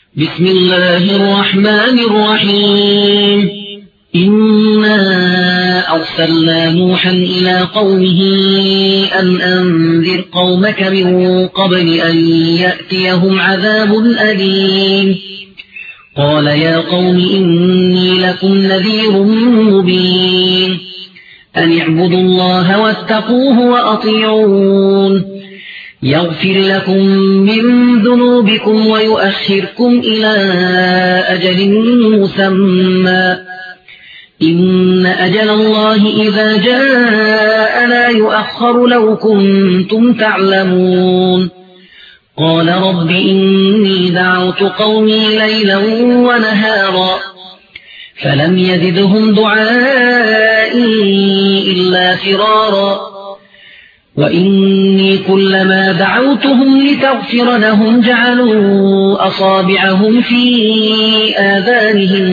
بسم الله الرحمن الرحيم إنا أرسلنا نوحا إلى قومه أن أنذر قومك من قبل أن يأتيهم عذاب أليم قال يا قوم إني لكم نذير مبين أن اعبدوا الله واتقوه وأطيعون يغفر لكم من ذنوبكم ويؤخركم إلى أجل مسمى إن أجل الله إذا جاء لا يؤخر لو كنتم تعلمون قال رب إني دعوت قومي ليلا ونهارا فلم يزدهم دعائي إلا فرارا وإني كلما دعوتهم لتغفر لهم جعلوا أصابعهم في آذانهم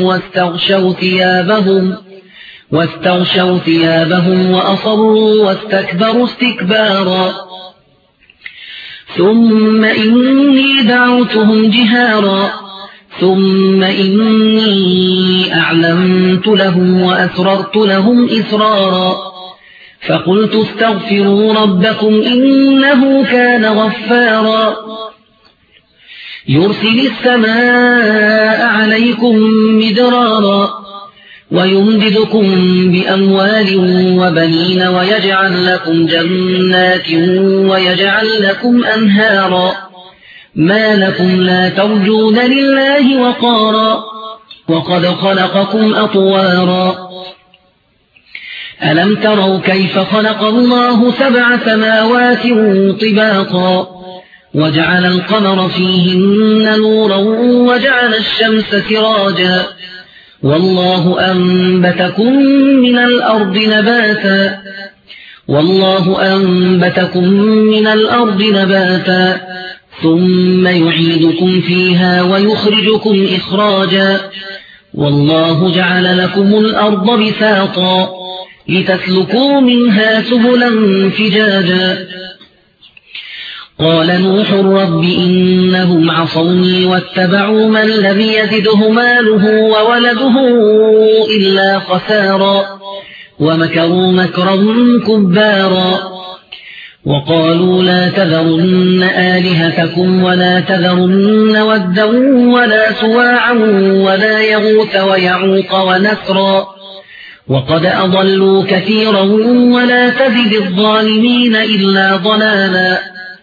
واستغشوا ثيابهم وأصروا واستكبروا استكبارا ثم إني دعوتهم جهارا ثم إني أعلنت لهم وأسررت لهم إسرارا فقلت استغفروا ربكم إنه كان غفارا يرسل السماء عليكم مدرارا ويمددكم بأموال وبنين ويجعل لكم جنات ويجعل لكم أنهارا ما لكم لا ترجون لله وقارا وقد خلقكم أطوارا ألم تروا كيف خلق الله 7 سماوات طباقا وجعل القمر فيهن نورا وجعل الشمس سراجا والله أنبتكم من الأرض نباتا ثم يعيدكم فيها ويخرجكم إخراجا والله جعل لكم الأرض بساطا لتسلكوا منها سبلا فجاجا قال نوح رب إنهم عصوني واتبعوا من لم يزده ماله وولده إلا خسارا ومكروا مكرا كبارا وقالوا لا تذرن آلهتكم ولا تذرن ودا ولا سواعا ولا يغوث ويعوق ونسرا وقد أضلوا كثيرا ولا تزد الظالمين إلا ضلالا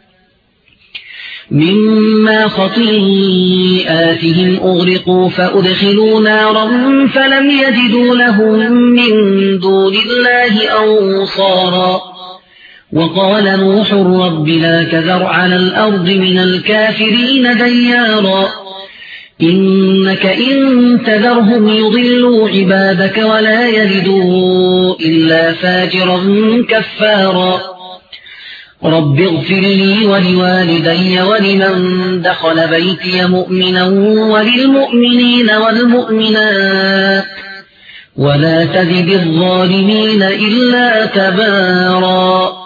مما خطيئاتهم أغرقوا فأدخلوا نارا فلم يجدوا لهم من دون الله أنصارا وقال نوح رب لا تذر على الأرض من الكافرين ديارا إنك إن تذرهم يضلوا عبادك ولا يلدوا إلا فاجرا كفارا رب اغفر لي ولوالدي ولمن دخل بيتي مؤمنا وللمؤمنين والمؤمنات ولا تزد الظالمين إلا تبارا